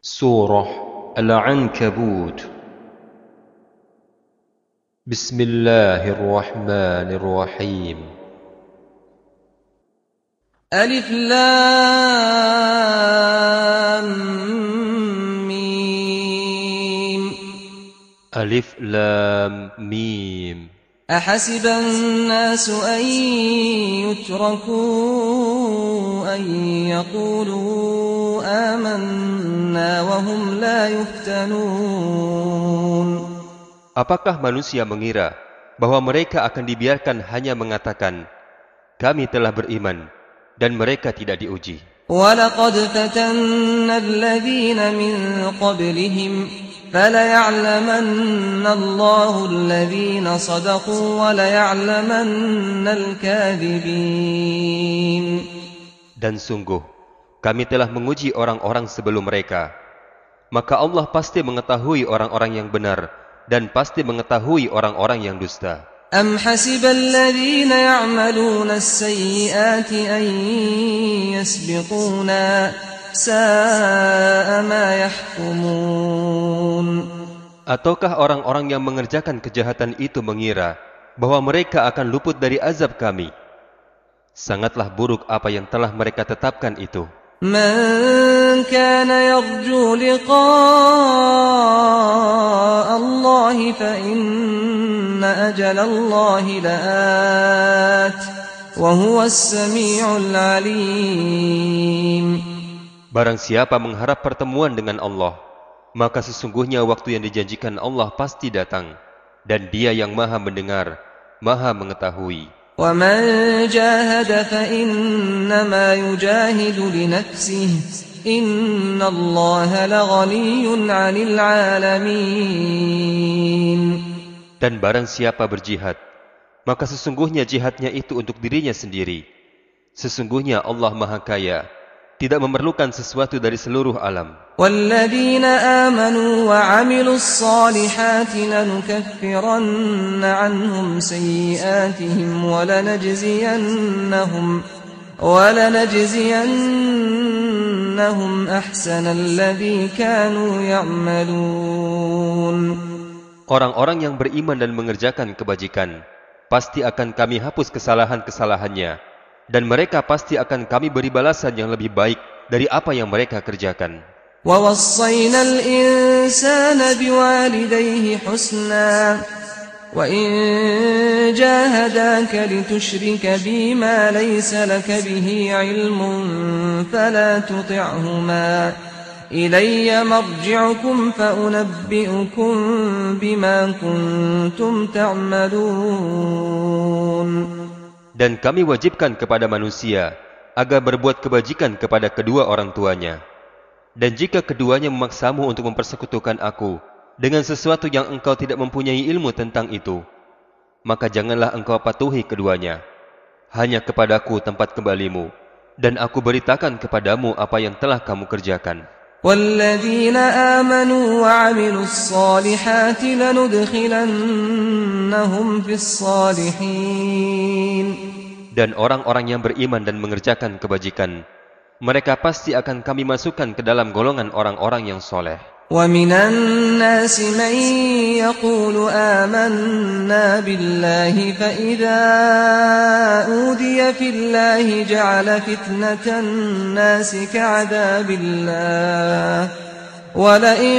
Surah Al-Ankabut. Bismillahirrahmanirrahim. Alif Lam Mim. Alif Lam Mim. أحسب الناس أن يتركوا أن يقولوا آمنا وهم لا يفتنون. Apakah manusia mengira bahwa mereka akan dibiarkan hanya mengatakan, kami telah beriman, dan mereka tidak diuji? وَلَقَدْ فَتَنَّا الَّذِينَ مِنْ قَبْلِهِمْ فَلَيَعْلَمَنَّ اللَّهُ الَّذِينَ صَدَقُوا وَلَيَعْلَمَنَّ الْكَاذِبِينَ. Dan sungguh, kami telah menguji orang-orang sebelum mereka. Maka Allah pasti mengetahui orang-orang yang benar, dan pasti mengetahui orang-orang yang dusta. أَمْ حَسِبَ الَّذِينَ يَعْمَلُونَ السَّيِّئَاتِ أَن يَسْبِقُونَا سَاءَ مَا يَحْكُمُونَ. Ataukah orang-orang yang mengerjakan kejahatan itu mengira bahwa mereka akan luput dari azab kami? Sangatlah buruk apa yang telah mereka tetapkan itu. مَنْ كَانَ يَرْجُو لِقَاءَ اللَّهِ فَإِنَّ أَجَلَ اللَّهِ لَآتٍ وَهُوَ السَّمِيعُ الْعَلِيمُ. Barang siapa mengharap pertemuan dengan Allah, maka sesungguhnya waktu yang dijanjikan Allah pasti datang, dan Dia yang Maha Mendengar, Maha Mengetahui. وَمَنْ جَاهَدَ فَإِنَّمَا يُجَاهِدُ لِنَفْسِهِ إِنَّ اللَّهَ لَغَنِيٌّ عَنِ الْعَالَمِينَ. Dan barang siapa berjihad, maka sesungguhnya jihadnya itu untuk dirinya sendiri. Sesungguhnya Allah Maha Kaya, tidak memerlukan sesuatu dari seluruh alam. وَالَّذِينَ آمَنُوا وَعَمِلُوا الصَّالِحَاتِ لَنُكَفِّرَنَّ عَنْهُمْ سَيِّئَاتِهِمْ وَلَنَجْزِيَنَّهُمْ أَحْسَنَ الَّذِي كَانُوا يَعْمَلُونَ. Orang-orang yang beriman dan mengerjakan kebajikan, pasti akan kami hapus kesalahan-kesalahannya, dan mereka pasti akan kami beri balasan yang lebih baik dari apa yang mereka kerjakan. وَوَصَّيْنَا الْإِنسَانَ بِوَالِدَيْهِ حُسْنًا وَإِنْ جَاهَدَاكَ لِتُشْرِكَ بِي مَا لَيْسَ لَكَ بِهِ عِلْمٌ فَلَا تُطِعْهُمَا إِلَيَّ مَرْجِعُكُمْ فَأُنَبِّئُكُمْ بِمَا كُنْتُمْ تَعْمَلُونَ. Dan kami wajibkan kepada manusia agar berbuat kebajikan kepada kedua orang tuanya. Dan jika keduanya memaksamu untuk mempersekutukan aku dengan sesuatu yang engkau tidak mempunyai ilmu tentang itu, maka janganlah engkau patuhi keduanya. Hanya kepadaku tempat kembalimu, dan aku beritakan kepadamu apa yang telah kamu kerjakan. وَالَّذِينَ آمَنُوا وَعَمِلُوا الصَّالِحَاتِ لَنُدْخِلَنَّهُمْ فِي الصَّالِحِينَ. Dan orang-orang yang beriman dan mengerjakan kebajikan, mereka pasti akan kami masukkan ke dalam golongan orang-orang yang soleh. وَمِنَ النَّاسِ مَن يَقُولُ آمَنَّا بِاللَّهِ فَإِذَا أُوذِيَ فِي اللَّهِ جَعَلَ فِتْنَةَ النَّاسِ كَعَذَابِ اللَّهِ وَلَئِن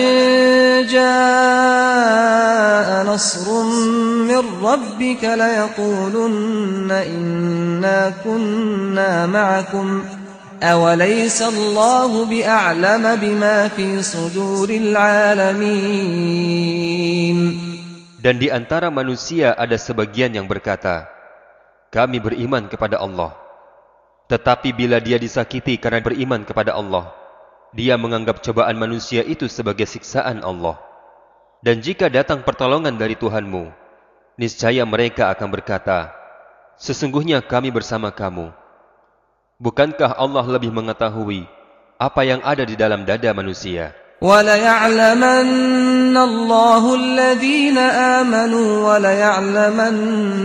جَاءَ نَصْرٌ مِّن رَّبِّكَ لَيَقُولُنَّ إِنَّا كُنَّا مَعَكُمْ أَوَلَيْسَ اللَّهُ بِأَعْلَمَ بِمَا فِي صُدُورِ الْعَالَمِينَ. Dan di antara manusia ada sebagian yang berkata, kami beriman kepada Allah. Tetapi bila dia disakiti karena beriman kepada Allah, dia menganggap cobaan manusia itu sebagai siksaan Allah. Dan jika datang pertolongan dari Tuhanmu, niscaya mereka akan berkata, sesungguhnya kami bersama kamu. Bukankah Allah lebih mengetahui apa yang ada di dalam dada manusia? وَلَيَعْلَمَنَّ اللَّهُ الَّذِينَ آمَنُوا وَلَيَعْلَمَنَّ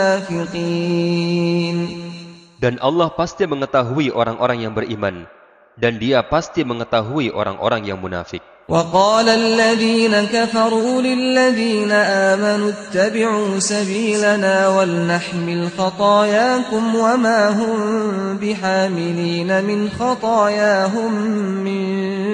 الْمُنَافِقِينَ. Dan Allah pasti mengetahui orang-orang yang beriman, dan dia pasti mengetahui orang-orang yang munafik. وقال الذين كفروا للذين آمنوا اتبعوا سبيلنا ولنحمل خطاياكم وما هم بحاملين من خطاياهم من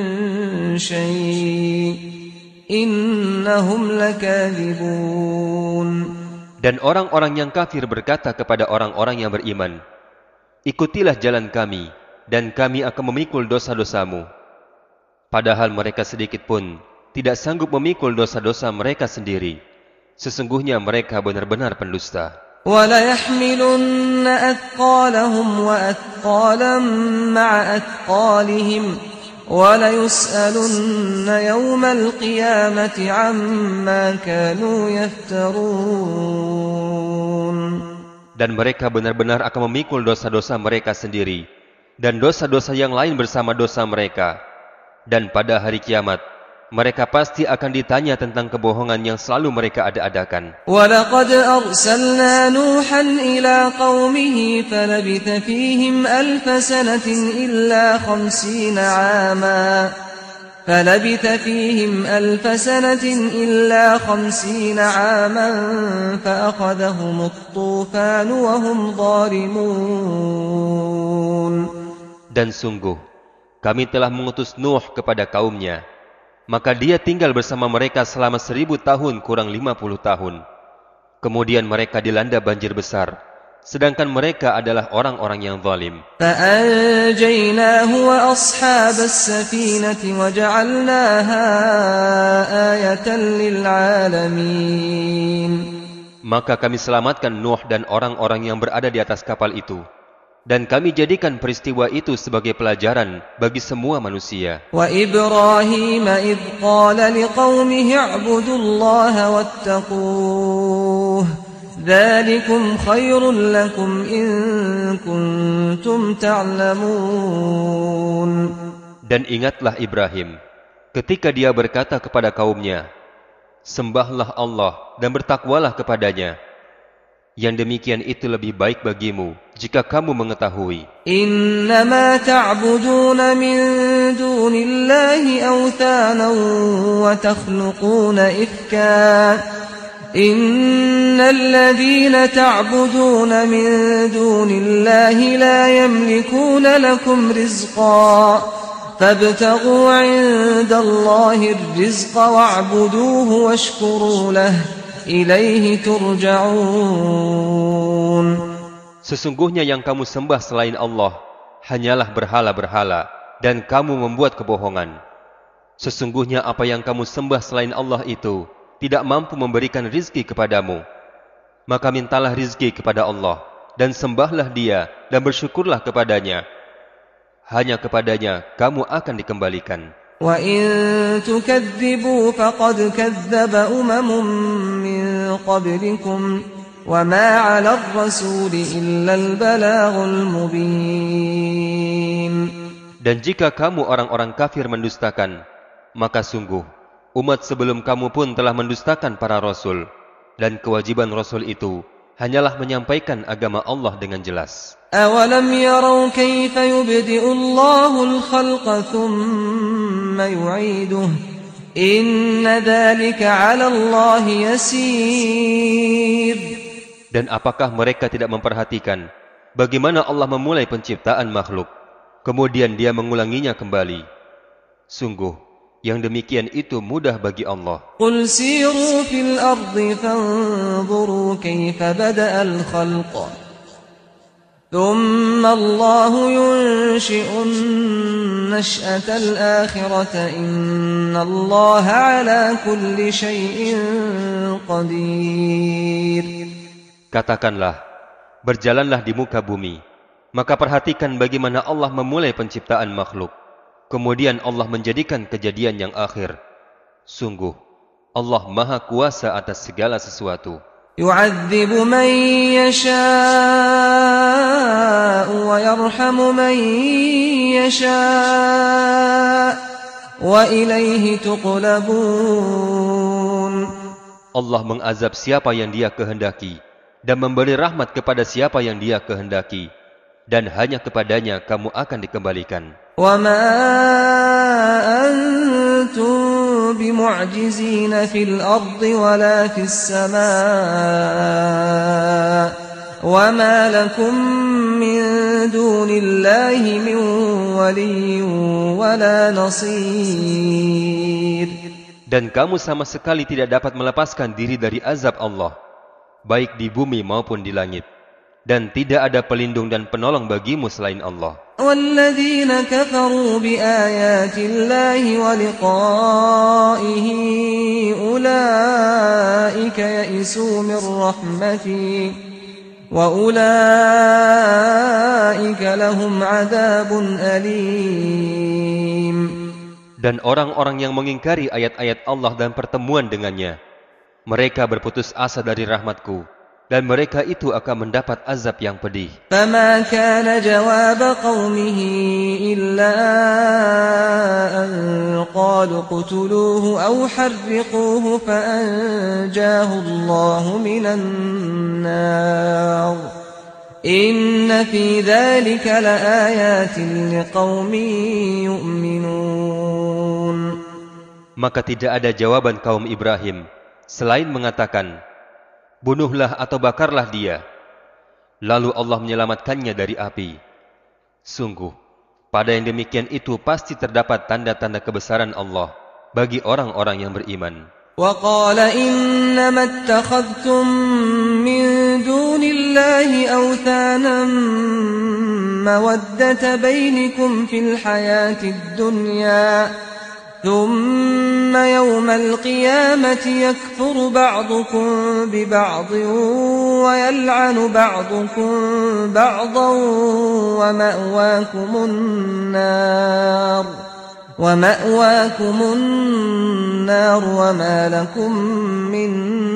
شيء إنهم لكاذبون. Dan orang-orang yang kafir berkata kepada orang-orang yang beriman, ikutilah jalan kami, dan kami akan memikul dosa-dosamu. Padahal mereka sedikit pun tidak sanggup memikul dosa-dosa mereka sendiri. Sesungguhnya mereka benar-benar pendusta. وَلَيَحْمِلُنَّ أَثْقَالَهُمْ وَأَثْقَالًا مَعَ أَثْقَالِهِمْ وَلَيُسْأَلُنَّ يَوْمَ الْقِيَامَةِ عَمَّا كَانُوا يَفْتَرُونَ. Dan mereka benar-benar akan memikul dosa-dosa mereka sendiri dan dosa-dosa yang lain bersama dosa mereka. Dan pada hari kiamat, mereka pasti akan ditanya tentang kebohongan yang selalu mereka ada-adakan. وَلَقَدْ أَرْسَلْنَا نُوحًا إِلَى قَوْمِهِ فَلَبِثَ فِيهِمْ أَلْفَ سَنَةٍ إِلَّا 50 عَامًا فَأَخَذَهُمُ الطُّوفَانُ وَهُمْ ظَالِمُونَ. Dan sungguh, kami telah mengutus Nuh kepada kaumnya, maka dia tinggal bersama mereka selama 1000 tahun kurang 50 tahun. Kemudian mereka dilanda banjir besar, sedangkan mereka adalah orang-orang yang zalim. فَأَنْجَيْنَاهُ وَأَصْحَابَ السَّفِينَةِ وَجَعَلْنَاهَا آيَةً لِلْعَالَمِينَ. Maka kami selamatkan Nuh dan orang-orang yang berada di atas kapal itu. Dan kami jadikan peristiwa itu sebagai pelajaran bagi semua manusia. وَإِبْرَاهِيمَ إِذْ قَالَ لِقَوْمِهِ اعْبُدُوا اللَّهَ وَاتَّقُوهُ ذَلِكُمْ خَيْرٌ لَكُمْ إِن كُنتُمْ تَعْلَمُونَ. Dan ingatlah Ibrahim ketika dia berkata kepada kaumnya, sembahlah Allah dan bertakwalah kepadanya. Yang demikian itu lebih baik bagimu jika kamu mengetahui. Innama ta'buduna min dunillahi awthanan wa takhluquna ifka. Innal ladhina ta'buduna min dunillahi la yamlikuna lakum rizqa. Fabtaghu 'indallahi ar-rizqa wa'buduhu washkuru lahu. Ilaihi turja'un. Sesungguhnya yang kamu sembah selain Allah hanyalah berhala-berhala dan kamu membuat kebohongan. Sesungguhnya apa yang kamu sembah selain Allah itu tidak mampu memberikan rizki kepadamu. Maka mintalah rizki kepada Allah dan sembahlah Dia dan bersyukurlah kepadanya. Hanya kepadanya kamu akan dikembalikan. وَإِن تُكَذِّبُوا فَقَدْ كَذَّبَ أُمَمٌ مِّن قَبْلِكُمْ وَمَا عَلَى الرَّسُولِ إِلَّا الْبَلَاغُ الْمُبِينُ. Dan jika kamu orang-orang kafir mendustakan, maka sungguh umat sebelum kamu pun telah mendustakan para rasul, dan kewajiban rasul itu hanyalah menyampaikan agama Allah dengan jelas. أَوَلَمْ يَرَوْا كَيْفَ يُبْدِئُ اللَّهُ الْخَلْقَ ثُمَّ يُعِيدُهُ إِنَّ ذَلِكَ عَلَى اللَّهِ يَسِيرٌ. Dan apakah mereka tidak memperhatikan bagaimana Allah memulai penciptaan makhluk, kemudian Dia mengulanginya kembali? Sungguh, yang demikian itu mudah bagi Allah. قُلْ سِيرُوا فِي الْأَرْضِ فَانظُرُوا كَيْفَ بَدَأَ الْخَلْقَ ثُمَّ اللَّهُ يُنشِئُ النَّشْأَةَ الْآخِرَةَ إِنَّ اللَّهَ عَلَى كُلِّ شَيْءٍ قَدِيرٌ. Katakanlah, berjalanlah di muka bumi, maka perhatikan bagaimana Allah memulai penciptaan makhluk. Kemudian Allah menjadikan kejadian yang akhir. Sungguh, Allah Maha Kuasa atas segala sesuatu. يُعَذِّبُ مَن يَشَاءُ وَيَرْحَمُ مَن يَشَاءُ وَإِلَيْهِ تُقْلَبُونَ. Allah mengazab siapa yang Dia kehendaki dan memberi rahmat kepada siapa yang Dia kehendaki, dan hanya kepadanya kamu akan dikembalikan. وَمَا أَنْتُمْ بِمُعْجِزِينَ فِي الْأَرْضِ وَلَا فِي السَّمَاءِ وَمَا لَكُمْ مِنْ دُونِ اللَّهِ مِنْ وَلِيٍّ وَلَا نَصِيرٍ. Dan kamu sama sekali tidak dapat melepaskan diri dari azab Allah, baik di bumi maupun di langit. Dan tidak ada pelindung dan penolong bagimu selain Allah. وَالَّذِينَ كَفَرُوا بِآيَاتِ اللَّهِ وَلِقَائِهِ أُولَئِكَ يَئِسُوا مِنْ رَحْمَتِي وَأُولَئِكَ لَهُمْ عَذَابٌ أَلِيمٌ. Dan orang-orang yang mengingkari ayat-ayat Allah dan pertemuan dengannya, mereka berputus asa dari rahmatku, dan mereka itu akan mendapat azab yang pedih. فَمَا كَانَ جَوَابَ قَوْمِهِ إِلَّا أَنْ قَالُوا اقْتُلُوهُ أَوْ حَرِّقُوهُ فَأَنْجَاهُ اللَّهُ مِنَ النَّارِ إِنَّ فِي ذَلِكَ لَآيَاتٍ لِقَوْمٍ يُؤْمِنُونَ. Maka tidak ada jawaban kaum Ibrahim selain mengatakan, bunuhlah atau bakarlah dia. Lalu Allah menyelamatkannya dari api. Sungguh, pada yang demikian itu pasti terdapat tanda-tanda kebesaran Allah bagi orang-orang yang beriman. وَقَالَ إِنَّمَا اتَّخَذْتُم مِّن دُونِ اللَّهِ أَوْثَانًا مَّوَدَّةَ بَيْنِكُمْ فِي الْحَيَاةِ الدُّنْيَا ثُمَّ يَوْمَ الْقِيَامَةِ يَكْفُرُ بَعْضُكُم بِبَعْضٍ وَيَلْعَنُ بَعْضُكُم بَعْضًا وَمَأْوَاكُمُ النَّارُ وَمَا لَكُم مِّن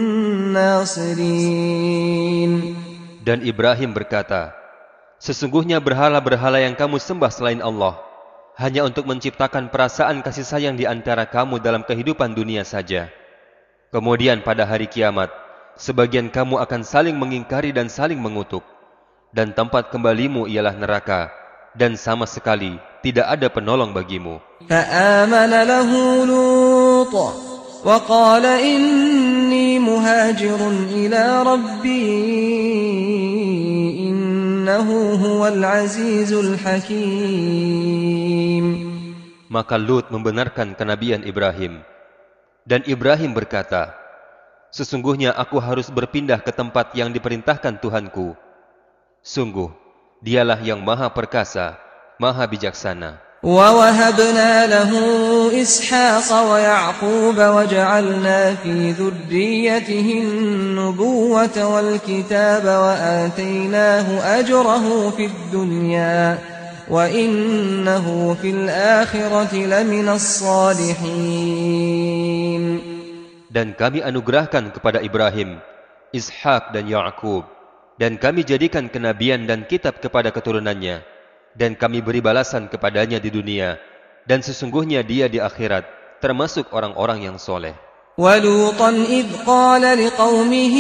نَّاصِرِينَ. Dan Ibrahim berkata, sesungguhnya berhala-berhala yang kamu sembah selain Allah hanya untuk menciptakan perasaan kasih sayang di antara kamu dalam kehidupan dunia saja. Kemudian pada hari kiamat, sebagian kamu akan saling mengingkari dan saling mengutuk. Dan tempat kembalimu ialah neraka, dan sama sekali tidak ada penolong bagimu. فآمن له لوط وقال إني مهاجر إلى ربي إنه هو العزيز الحكيم. Maka Lut membenarkan kenabian Ibrahim. Dan Ibrahim berkata, sesungguhnya aku harus berpindah ke tempat yang diperintahkan Tuhanku. Sungguh, dialah yang maha perkasa, maha bijaksana. وَوَهَبْنَا لَهُ إِسْحَاقَ وَيَعْقُوبَ وَجَعَلْنَا فِي ذُرِّيَّتِهِ النُّبُوَّةَ وَالْكِتَابَ وَآتَيْنَاهُ أَجْرَهُ فِي الدُّنْيَا وَإِنَّهُ فِي الْآخِرَةِ لَمِنَ الصَّالِحِينَ. Dan kami anugerahkan kepada Ibrahim, Ishak dan Ya'qub, dan kami jadikan kenabian dan kitab kepada keturunannya, dan kami beri balasan kepadanya di dunia, dan sesungguhnya dia di akhirat termasuk orang-orang yang soleh. وَلُوطًا إِذْ قَالَ لِقَوْمِهِ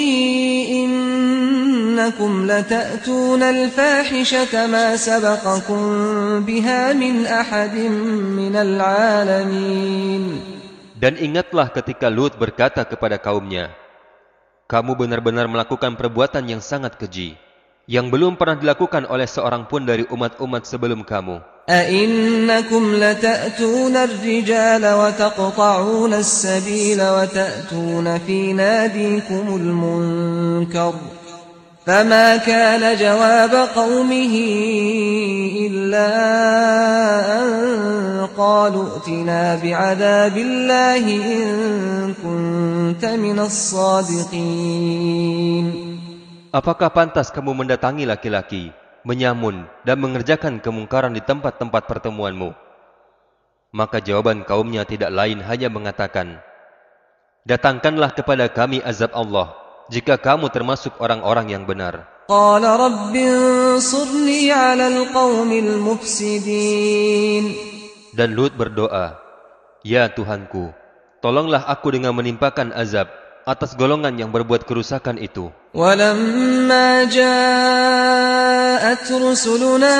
إِنَّكُمْ لَتَأْتُونَ الْفَاحِشَةَ مَا سَبَقَكُمْ بِهَا مِنْ أَحَدٍ مِنَ الْعَالَمِينَ. Dan ingatlah ketika Lut berkata kepada kaumnya, kamu benar-benar melakukan perbuatan yang sangat keji, yang belum pernah dilakukan oleh seorang pun dari umat-umat sebelum kamu. أَإِنَّكُمْ لَتَأْتُونَ الرِّجَالَ وَتَقْطَعُونَ السَّبِيلَ وَتَأْتُونَ فِي نَادِيكُمُ الْمُنكَرَ فَمَا كَانَ جَوَابَ قَوْمِهِ إِلَّا أَن قَالُوا ائْتِنَا بِعَذَابِ اللَّهِ إِن كُنتَ مِنَ الصَّادِقِينَ. Apakah pantas kamu mendatangi laki-laki, menyamun, dan mengerjakan kemungkaran di tempat-tempat pertemuanmu? Maka jawaban kaumnya tidak lain hanya mengatakan, datangkanlah kepada kami azab Allah, jika kamu termasuk orang-orang yang benar. قَالَ رَبِّ انصُرْنِي عَلَى الْقَوْمِ الْمُفْسِدِينَ. Dan Lut berdoa, ya Tuhanku, tolonglah aku dengan menimpakan azab atas golongan yang berbuat kerusakan itu. وَلَمَّا جَاءَ جاءت رسلنا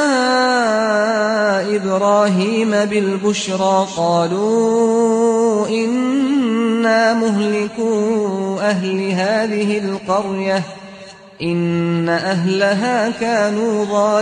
إبراهيم بالبشرى قالوا إنا مهلكو أهل هذه القرية إن أهلها كانوا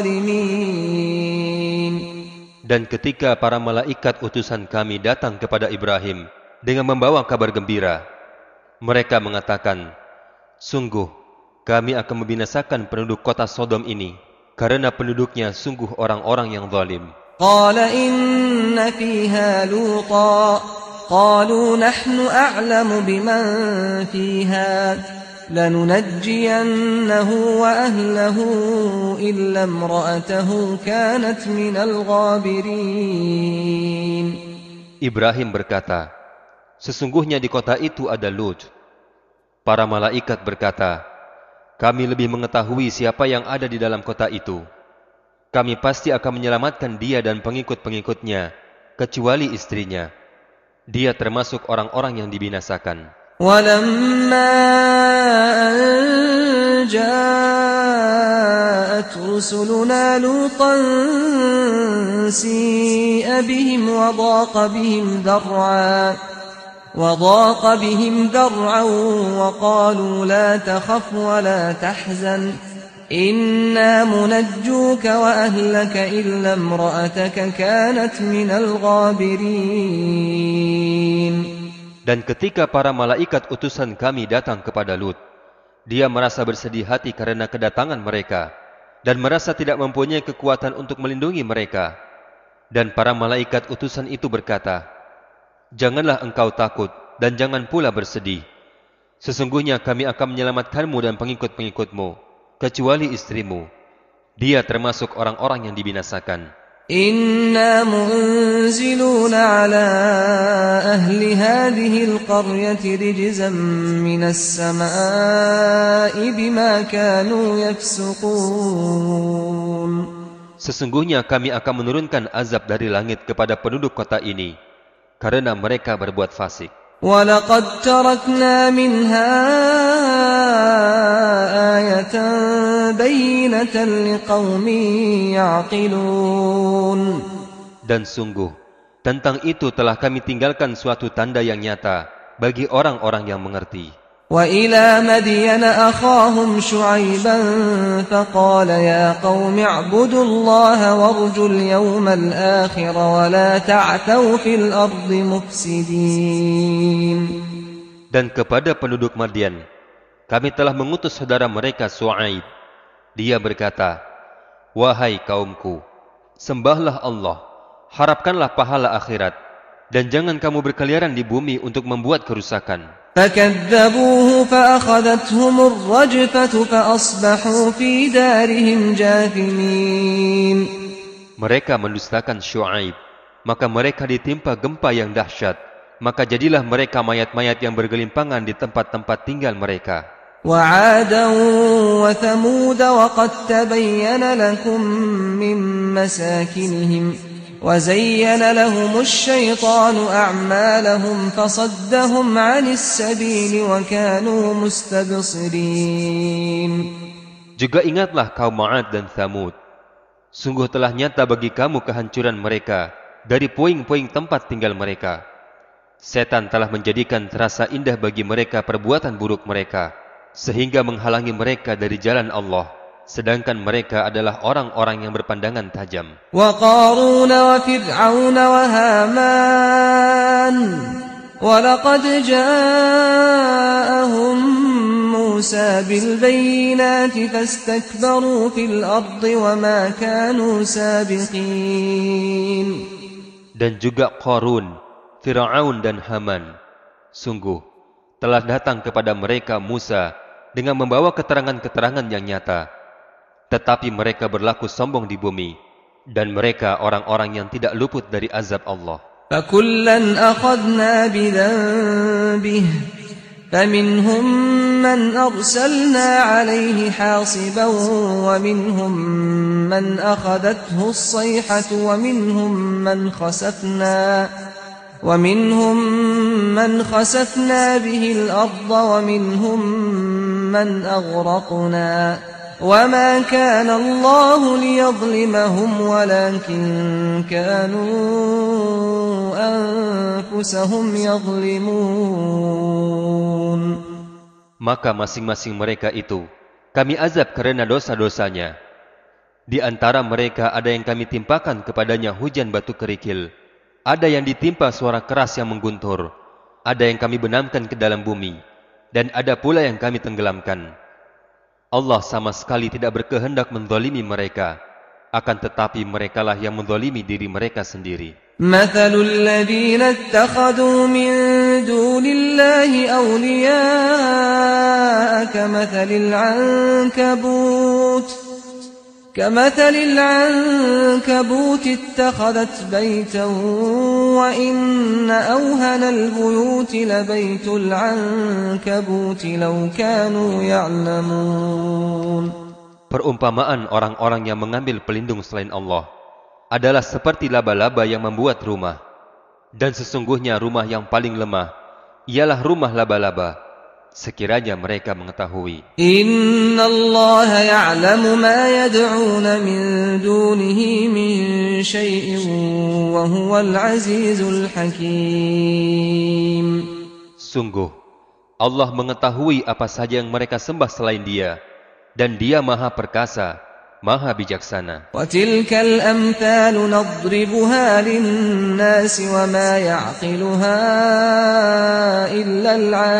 ظالمين. Dan ketika para malaikat utusan kami datang kepada Ibrahim dengan membawa kabar gembira, mereka mengatakan, sungguh kami akan membinasakan penduduk kota Sodom ini, karena penduduknya sungguh orang-orang yang zalim. Qala inna fiha luta qalu nahnu a'lamu biman fiha lanunajjiyannahu wa ahlahu illa imra'atahu kanat minal ghabirin. Ibrahim berkata, sesungguhnya di kota itu ada Lut. Para malaikat berkata, kami lebih mengetahui siapa yang ada di dalam kota itu. Kami pasti akan menyelamatkan dia dan pengikut-pengikutnya, kecuali istrinya. Dia termasuk orang-orang yang dibinasakan. وَلَمَّا أَنْ جَاءَتْ رُسُلُنَا لُوطًا سِيءَ بِهِمْ وَضَاقَ بِهِمْ ذَرْعًا وَقَالُوا لَا تَخَفْ وَلَا تَحْزَنْ إِنَّا مُنَجُّوكَ وَأَهْلَكَ إِلَّا امْرَأَتَكَ كَانَتْ مِنَ الْغَابِرِينَ. Dan ketika para malaikat utusan kami datang kepada Lut, dia merasa bersedih hati karena kedatangan mereka, dan merasa tidak mempunyai kekuatan untuk melindungi mereka. Dan para malaikat utusan itu berkata, janganlah engkau takut, dan jangan pula bersedih. Sesungguhnya kami akan menyelamatkanmu dan pengikut-pengikutmu, kecuali istrimu. Dia termasuk orang-orang yang dibinasakan. Inna munziluna ala ahli hadhihi alqaryati rijzan minas samaa'i bima kanu yafsuqun. Sesungguhnya kami akan menurunkan azab dari langit kepada penduduk kota ini, karena mereka berbuat fasik. وَلَقَدْ تَرَكْنَا مِنْهَا آيَةً بَيِّنَةً لِقَوْمٍ يَعْقِلُونَ. Dan sungguh, tentang itu telah kami tinggalkan suatu tanda yang nyata bagi orang-orang yang mengerti. وَإِلَى مَدْيَنَ أَخَاهُمْ شُعَيْبًا فَقَالَ يَا قَوْمِ اعْبُدُوا اللَّهَ وَارْجُوا الْيَوْمَ الْآخِرَ وَلَا تَعْثَوْا فِي الْأَرْضِ مُفْسِدِينَ. Dan kepada penduduk Madian, kami telah mengutus saudara mereka Shu'aib. Dia berkata, wahai kaumku, sembahlah Allah, harapkanlah pahala akhirat, dan jangan kamu berkeliaran di bumi untuk membuat kerusakan. فَكَذَّبُوهُ فَأَخَذَتْهُمُ الرَّجْفَةُ فَأَصْبَحُوا فِي دَارِهِمْ جَاثِمِينَ. Mereka mendustakan Shu'aib, maka mereka ditimpa gempa yang dahsyat, maka jadilah mereka mayat-mayat yang bergelimpangan di tempat-tempat tinggal mereka. وَعَادًا وَثَمُودَ وَقَدْ تَبَيَّنَ لَكُم مِّن مَّسَاكِنِهِمْ وَزَيَّنَ لَهُمُ الشَّيْطَانُ أَعْمَالَهُمْ فَصَدَّهُمْ عَنِ السَّبِيلِ وَكَانُوا مُسْتَبْصِرِينَ. Juga ingatlah kaum Ma'ad dan Thamud. Sungguh telah nyata bagi kamu kehancuran mereka dari puing-puing tempat tinggal mereka. Setan telah menjadikan terasa indah bagi mereka perbuatan buruk mereka, sehingga menghalangi mereka dari jalan Allah. Sedangkan mereka adalah orang-orang yang berpandangan tajam. Wa Qarun wa Fir'aun wa Haman wa laqad ja'ahum Musa bil bayyinati fastakbaru fil ardi wa ma kanu sabiqin. Dan juga Qarun, Fir'aun dan Haman, sungguh telah datang kepada mereka Musa dengan membawa keterangan-keterangan yang nyata. Tetapi mereka berlaku sombong di bumi, dan mereka orang-orang yang tidak luput dari azab Allah. فَكُلًّا أَخَذْنَا بِذَنبِهِ فَمِنْهُمْ مَنْ أَرْسَلْنَا عَلَيْهِ حَاصِبًا وَمِنْهُمْ مَنْ أَخَذَتْهُ الصَّيْحَةُ وَمِنْهُمْ مَنْ خَسَفْنَا بِهِ الْأَرْضَ وَمِنْهُمْ مَنْ أَغْرَقْنَا وَمَا كَانَ اللَّهُ لِيَظْلِمَهُمْ وَلَكِنْ كَانُوا أَنفُسَهُمْ يَظْلِمُونَ. Maka masing-masing mereka itu kami azab karena dosa-dosanya. Di antara mereka ada yang kami timpakan kepadanya hujan batu kerikil, ada yang ditimpa suara keras yang mengguntur, ada yang kami benamkan ke dalam bumi, dan ada pula yang kami tenggelamkan. Allah sama sekali tidak berkehendak menzalimi mereka, akan tetapi merekalah yang menzalimi diri mereka sendiri. مَثَلُ الَّذِينَ اتَّخَذُوا مِن دُونِ اللَّهِ أَوْلِيَاءَ كَمَثَلِ الْعَنكَبُوتِ اتَّخَذَتْ بَيْتًا وَإِنَّ أَوْهَنَ الْبُيُوتِ لَبَيْتُ الْعَنكَبُوتِ لَوْ كَانُوا يَعْلَمُونَ. Perumpamaan orang-orang yang mengambil pelindung selain Allah adalah seperti laba-laba yang membuat rumah. Dan sesungguhnya rumah yang paling lemah ialah rumah laba-laba, sekiranya mereka mengetahui. Inna Allah ya'lamu ma yad'una min dunihi min syai'in wa huwal azizul hakim. Sungguh, Allah mengetahui apa saja yang mereka sembah selain Dia, dan Dia Maha Perkasa, Maha Bijaksana. وَتِلْكَ الْأَمْثَالُ نَضْرِبُهَا لِلنَّاسِ وَمَا يَعْقِلُهَا إِلَّا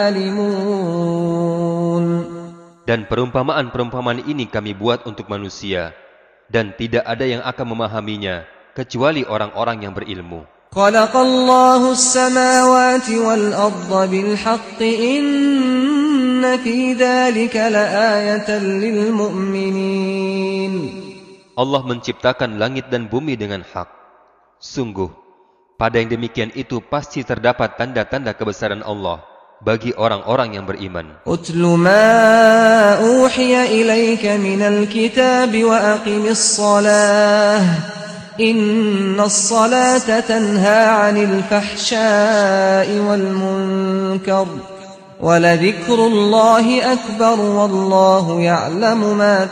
الْعَالِمُونَ. Dan perumpamaan-perumpamaan ini kami buat untuk manusia, dan tidak ada yang akan memahaminya kecuali orang-orang yang berilmu. خَلَقَ اللَّهُ السَّمَاوَاتِ وَالْأَرْضَ بِالْحَقِّ إِنَّ فِي ذَلِكَ لَآيَةً لِلْمُؤْمِنِينَ. Allah menciptakan langit dan bumi dengan hak. Sungguh, pada yang demikian itu pasti terdapat tanda-tanda kebesaran Allah bagi orang-orang yang beriman. أُتْلُ مَا أُوحِيَ إِلَيْكَ مِنَ الْكِتَابِ وَأَقِمِ الصَّلَاةَ إِنَّ الصَّلَاةَ تَنْهَى عَنِ الْفَحْشَاءِ وَالْمُنكَرِ وَلَذِكْرُ اللَّهِ أَكْبَرُ وَاللَّهُ يَعْلَمُ مَا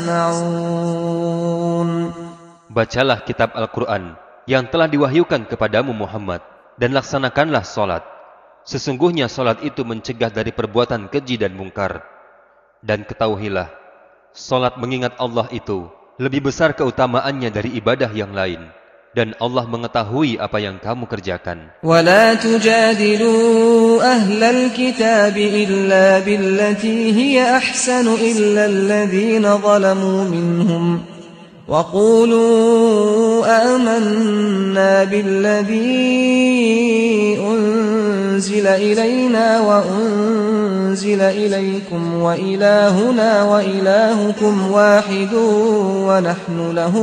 تَصْنَعُونَ. Bacalah kitab Al-Quran yang telah diwahyukan kepadamu Muhammad, dan laksanakanlah solat. Sesungguhnya solat itu mencegah dari perbuatan keji dan mungkar. Dan ketahuilah, solat mengingat Allah itu lebih besar keutamaannya dari ibadah yang lain, dan Allah mengetahui apa yang kamu kerjakan. وَلَا تُجَادِلُوا أَهْلَ الْكِتَابِ إِلَّا بِالَّتِي هِيَ أَحْسَنُ إِلَّا الَّذِينَ ظَلَمُوا مِنْهُمْ وَقُولُوا آمَنَّا بِالَّذِي أُنْزِلَ إِلَيْنَا وَأُنْزِلَ إِلَيْكُمْ وَإِلَٰهُنَا وَإِلَٰهُكُمْ وَاحِدٌ وَنَحْنُ لَهُ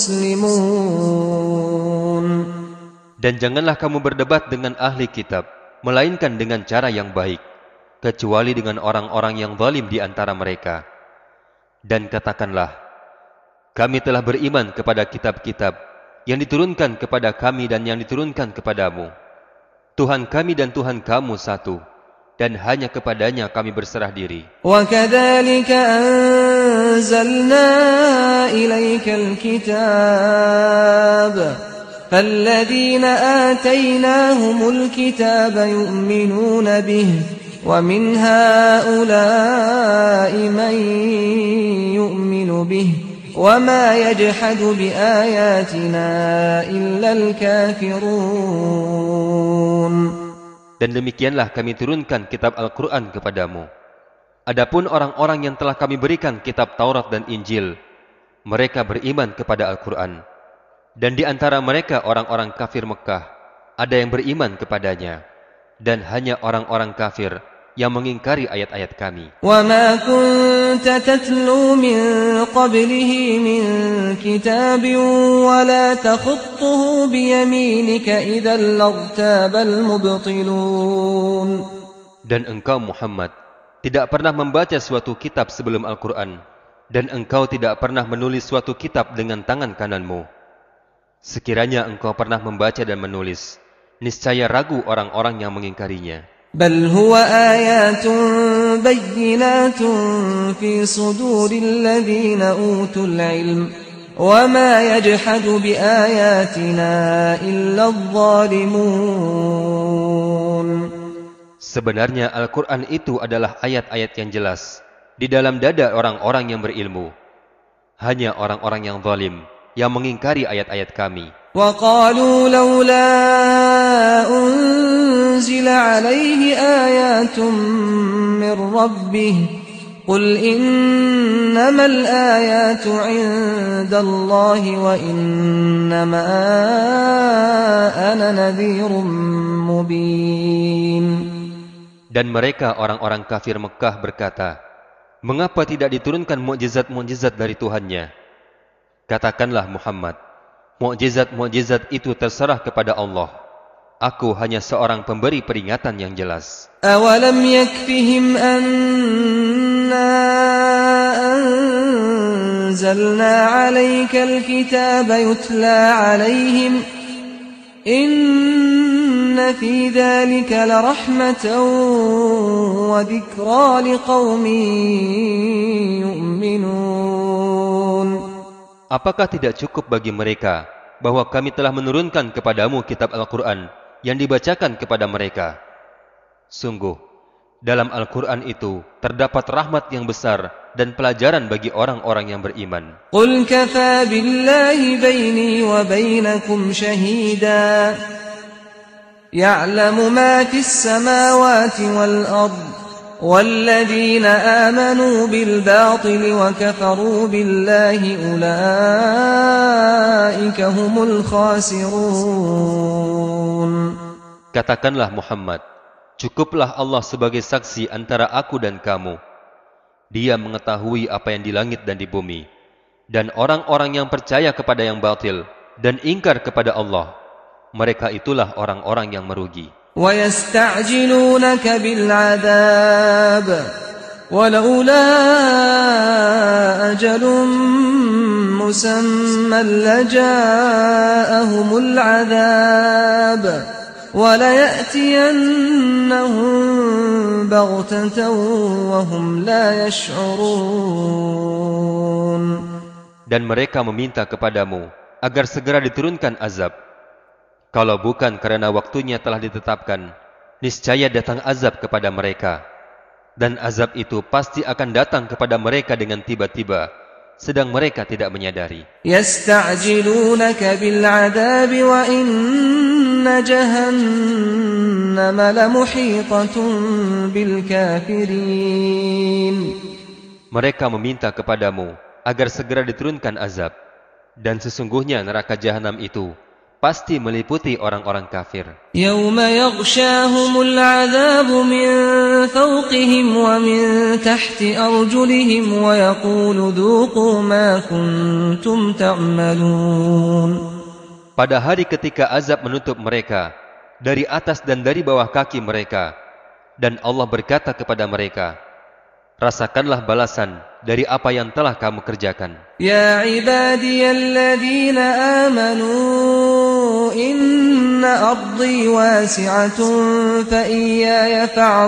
مُسْلِمُونَ. Dan janganlah kamu berdebat dengan ahli kitab, melainkan dengan cara yang baik, kecuali dengan orang-orang yang zalim di antara mereka. Dan katakanlah, kami telah beriman kepada kitab-kitab yang diturunkan kepada kami dan yang diturunkan kepadamu. Tuhan kami dan Tuhan kamu satu, dan hanya kepadanya kami berserah diri. وَكَذَلِكَ أَنزَلْنَا إِلَيْكَ الْكِتَابَ فَالَّذِينَ آتَيْنَاهُمُ الْكِتَابَ يُؤْمِنُونَ بِهِ وَمِنْ هَؤُلَاءِ مَنْ يُؤْمِنُ بِهِ وَمَا يَجْحَدُ بِآيَاتِنَا إِلَّا الْكَافِرُونَ. Dan demikianlah kami turunkan kitab Al-Quran kepadamu. Adapun orang-orang yang telah kami berikan kitab Taurat dan Injil, mereka beriman kepada Al-Quran. Dan di antara mereka orang-orang kafir Mekah, ada yang beriman kepadanya. Dan hanya orang-orang kafir yang mengingkari ayat-ayat kami. وَمَا كُنْتَ تَتْلُو مِنْ قَبْلِهِ مِنْ كِتَابٍ وَلَا تَخُطُّهُ بِيَمِينِكَ إِذًا لَارْتَابَ الْمُبْطِلُونَ. Dan engkau Muhammad tidak pernah membaca suatu kitab sebelum Al-Quran, dan engkau tidak pernah menulis suatu kitab dengan tangan kananmu. Sekiranya engkau pernah membaca dan menulis, niscaya ragu orang-orang yang mengingkarinya. بَلْ هُوَ آيَاتٌ بينات في صدور الذين أوتوا العلم وما يجحد بآياتنا إلا الظالمون. Sebenarnya Al-Quran itu adalah ayat-ayat yang jelas di dalam dada orang-orang yang berilmu. Hanya orang-orang yang zalim yang mengingkari ayat-ayat kami. وَقَالُوا لَوْلَا أُنزِلَ عَلَيْهِ آيَاتٌ مِّن رَّبِّهِ قُلْ إِنَّمَا الْآيَاتُ عِندَ اللَّهِ وَإِنَّمَا أَنَا نَذِيرٌ مُّبِينٌ. Dan mereka orang-orang kafir Mekah berkata, mengapa tidak diturunkan mukjizat-mukjizat dari Tuhannya? Katakanlah Muhammad, mukjizat-mukjizat itu terserah kepada Allah. Aku hanya seorang pemberi peringatan yang jelas. أَوَلَمْ يَكْفِهِمْ أَنَّا أَنزَلْنَا عَلَيْكَ الْكِتَابَ يُتْلَى عَلَيْهِمْ إِنَّ فِي ذَلِكَ لَرَحْمَةً وَذِكْرَى لِقَوْمٍ يُؤْمِنُونَ. Apakah tidak cukup bagi mereka bahwa kami telah menurunkan kepadamu kitab Al-Quran yang dibacakan kepada mereka? Sungguh, dalam Al-Quran itu terdapat rahmat yang besar dan pelajaran bagi orang-orang yang beriman. قُلْ كَفَى بِاللَّهِ بَيْنِي وَبَيْنَكُمْ شَهِيدًا يَعْلَمُ مَا فِي السَّمَاوَاتِ وَالْأَرْضِ وَالَّذِينَ آمَنُوا بِالْبَاطِلِ وَكَفَرُوا بِاللَّهِ أُولَئِكَ هُمُ الْخَاسِرُونَ. Katakanlah Muhammad, cukuplah Allah sebagai saksi antara aku dan kamu. Dia mengetahui apa yang di langit dan di bumi. Dan orang-orang yang percaya kepada yang batil dan ingkar kepada Allah, mereka itulah orang-orang yang merugi. وَيَسْتَعْجِلُونَكَ بِالْعَذَابِ وَلَوْلَا أَجَلٌ مُّسَمًّى لَّجَاءَهُمُ الْعَذَابُ وَلَيَأْتِيَنَّهُم بَغْتَةً وَهُمْ لَا يَشْعُرُونَ. Dan mereka meminta kepadamu agar segera diturunkan azab. Kalau bukan karena waktunya telah ditetapkan, niscaya datang azab kepada mereka. Dan azab itu pasti akan datang kepada mereka dengan tiba-tiba, sedang mereka tidak menyadari. يَسْتَعْجِلُونَكَ بِالْعَذَابِ وَإِنَّ جَهَنَّمَ لَمُحِيطَةٌ بِالْكَافِرِينَ. Mereka meminta kepadamu agar segera diturunkan azab, dan sesungguhnya neraka jahanam itu pasti meliputi orang-orang kafir. يَوْمَ يَغْشَاهُمُ الْعَذَابُ مِنْ فَوْقِهِمْ وَمِنْ تَحْتِ أَرْجُلِهِمْ وَيَقُولُ ذُوقُوا مَا كُنْتُمْ تَعْمَلُونَ. Pada hari ketika azab menutup mereka dari atas dan dari bawah kaki mereka, dan Allah berkata kepada mereka, rasakanlah balasan dari apa yang telah kamu kerjakan. Ya ibadiyalladzina amanu inna ardi wasi'atun fa iyaya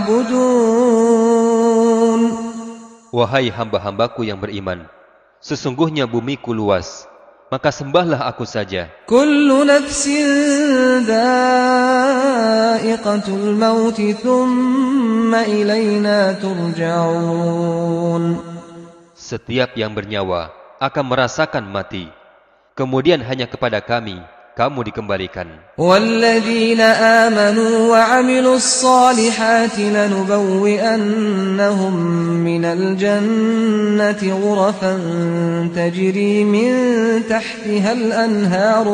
fa'budun. Wahai hamba-hambaku yang beriman, sesungguhnya bumiku luas, maka sembahlah aku saja. Kullu nafsin dha'iqatul maut thumma ilayna turja'un. Setiap yang bernyawa akan merasakan mati, kemudian hanya kepada kami kamu dikembalikan. Walladzina amanu wa 'amilus solihati lanubawwi'annahum minal jannati ghurafan tajri min tahtihal anharu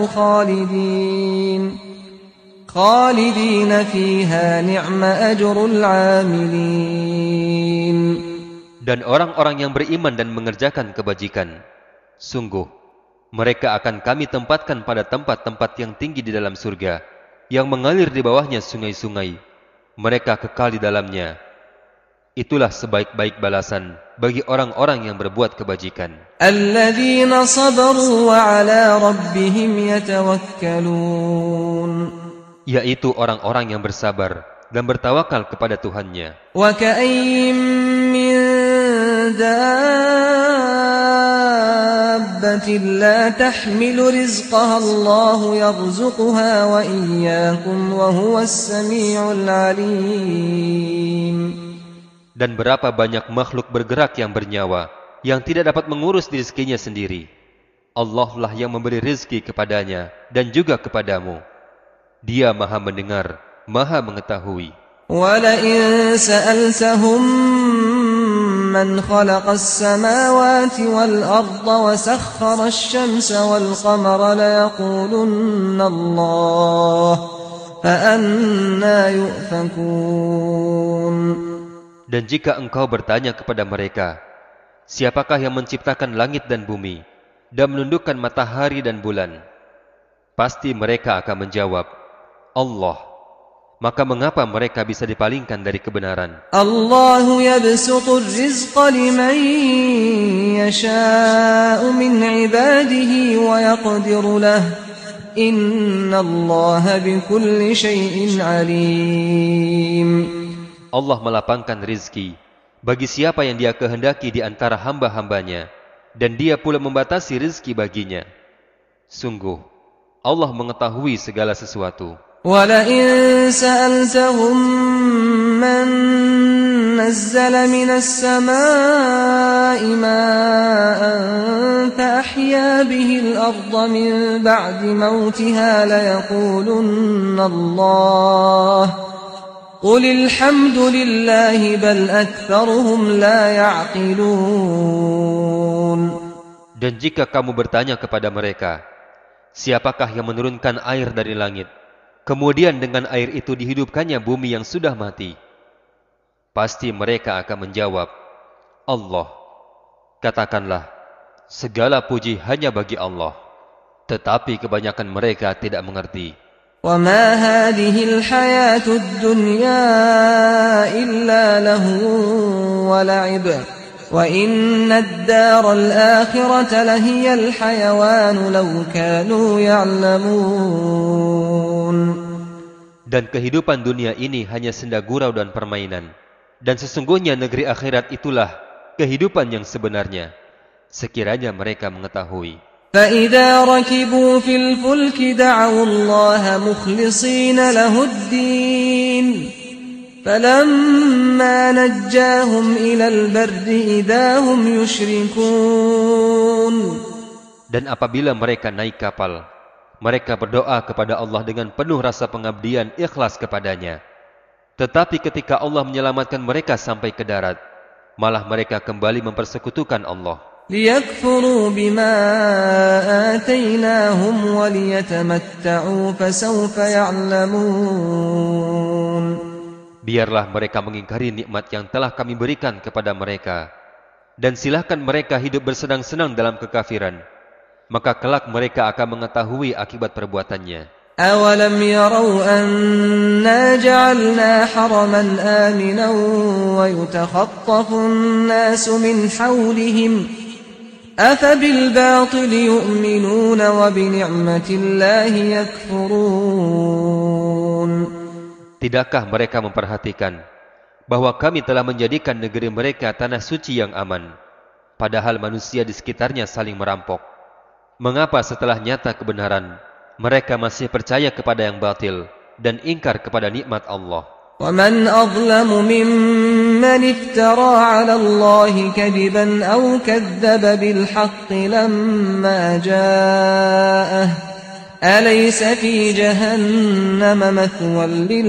khalidina fiha ni'ma ajrul 'amilin. Dan orang-orang yang beriman dan mengerjakan kebajikan, sungguh mereka akan kami tempatkan pada tempat-tempat yang tinggi di dalam surga, yang mengalir di bawahnya sungai-sungai. Mereka kekal di dalamnya. Itulah sebaik-baik balasan bagi orang-orang yang berbuat kebajikan. Alladzina sabaru wa 'ala rabbihim yatawakkalun. Yaitu orang-orang yang bersabar dan bertawakal kepada Tuhannya. وَكَأَيٍّ مِّن دَابَّةٍ لَّا تَحْمِلُ رِزْقَهَا اللَّهُ يَرْزُقُهَا وَإِيَّاكُمْ وَهُوَ السَّمِيعُ الْعَلِيمُ. Dan berapa banyak makhluk bergerak yang bernyawa, yang tidak dapat mengurus rezekinya sendiri. Allah lah yang memberi rezeki kepadanya dan juga kepadamu. Dia Maha mendengar, Maha mengetahui. وَلَئِن سَأَلْتَهُم مَّنْ خَلَقَ السَّمَاوَاتِ وَالْأَرْضَ وَسَخَّرَ الشَّمْسَ وَالْقَمَرَ لَيَقُولُنَّ اللَّهُ فَأَنَّىٰ يُؤْفَكُونَ. Dan jika engkau bertanya kepada mereka, siapakah yang menciptakan langit dan bumi, dan menundukkan matahari dan bulan? Pasti mereka akan menjawab, Allah. Maka mengapa mereka bisa dipalingkan dari kebenaran? Allahu yabsutu rizqa liman yasha'u min ibadihi wa yaqdiru lahu. Innallaha bikulli syai'in alim. Allah melapangkan rizki bagi siapa yang Dia kehendaki di antara hamba-hambanya, dan Dia pula membatasi rizki baginya. Sungguh, Allah mengetahui segala sesuatu. وَلَئِن سَأَلْتَهُم مَّن نَّزَّلَ مِنَ السَّمَاءِ مَاءً فَأَحْيَا بِهِ الْأَرْضَ مِن بَعْدِ مَوْتِهَا لَيَقُولُنَّ اللَّهُ قُلِ الْحَمْدُ لِلَّهِ بَلْ أَكْثَرُهُمْ لَا يَعْقِلُونَ. Dan jika kamu bertanya kepada mereka, siapakah yang menurunkan air dari langit, kemudian dengan air itu dihidupkannya bumi yang sudah mati? Pasti mereka akan menjawab, Allah. Katakanlah, segala puji hanya bagi Allah. Tetapi kebanyakan mereka tidak mengerti. وَمَا هَٰذِهِ الْحَيَاةُ الدُّنْيَا إِلَّا لَهْوٌ وَلَعِبٌ وَإِنَّ الدَّارَ الْآخِرَةَ لَهِيَ الْحَيَوَانُ لَوْ كَانُوا يَعْلَمُونَ. Dan kehidupan dunia ini hanya senda gurau dan permainan. Dan sesungguhnya negeri akhirat itulah kehidupan yang sebenarnya, sekiranya mereka mengetahui. فَإِذَا رَكِبُوا فِي الْفُلْكِ دَعَوُا اللَّهَ مُخْلِصِينَ لَهُ الدِّينَ فَلَمَّا نَجَّاهُمْ إِلَى الْبَرِّ إِذَا هُمْ يُشْرِكُونَ. Dan apabila mereka naik kapal, mereka berdoa kepada Allah dengan penuh rasa pengabdian ikhlas kepadanya. Tetapi ketika Allah menyelamatkan mereka sampai ke darat, malah mereka kembali mempersekutukan Allah. لِيَكْفُرُوا بِمَا آتَيْنَاهُمْ وَلِيَتَمَتَّعُوا فَسَوْفَ يَعْلَمُونَ. Biarlah mereka mengingkari nikmat yang telah kami berikan kepada mereka, dan silahkan mereka hidup bersenang-senang dalam kekafiran, maka kelak mereka akan mengetahui akibat perbuatannya. أَوَلَمْ يَرَوْا أَنَّا جَعَلْنَا حَرَمًا آمِنًا وَيُتَخَطَّفُ النَّاسُ مِنْ حَوْلِهِمْ أَفَبِالْبَاطِلِ يُؤْمِنُونَ وَبِنِعْمَةِ اللَّهِ يَكْفُرُونَ. Tidakkah mereka memperhatikan bahwa kami telah menjadikan negeri mereka tanah suci yang aman, padahal manusia di sekitarnya saling merampok? Mengapa setelah nyata kebenaran, mereka masih percaya kepada yang batil dan ingkar kepada nikmat Allah? وَمَنْ أَظْلَمُ مِمَّنِ افْتَرَىٰ عَلَى اللَّهِ كَذِبًا أَوْ كَذَّبَ بِالْحَقِّ لَمَّا جَاءَهُ أَلَيْسَ فِي جَهَنَّمَ مَثْوًى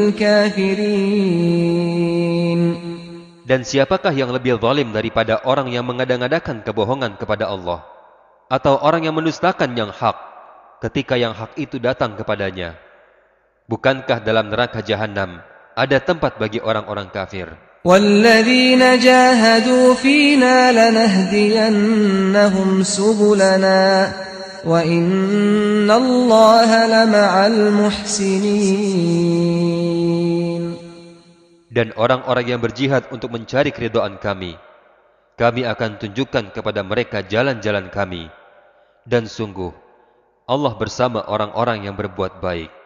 لِلْكَافِرِينَ. Dan siapakah yang lebih zalim daripada orang yang mengada-ngadakan kebohongan kepada Allah, atau orang yang mendustakan yang hak ketika yang hak itu datang kepadanya? Bukankah dalam neraka jahanam ada tempat bagi orang-orang kafir? وَالَّذِينَ جَاهَدُوا فِينَا لَنَهْدِيَنَّهُمْ سُبُلَنَا وَإِنَّ اللَّهَ لَمَعَ الْمُحْسِنِينَ. Dan orang-orang yang berjihad untuk mencari keridhaan kami akan tunjukkan kepada mereka jalan-jalan kami. Dan sungguh, Allah bersama orang-orang yang berbuat baik.